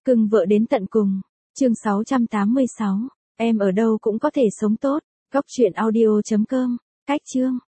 Cưng vợ đến tận cùng. Chương 686. Em ở đâu cũng có thể sống tốt. Góc truyện audio.com. Cách chương.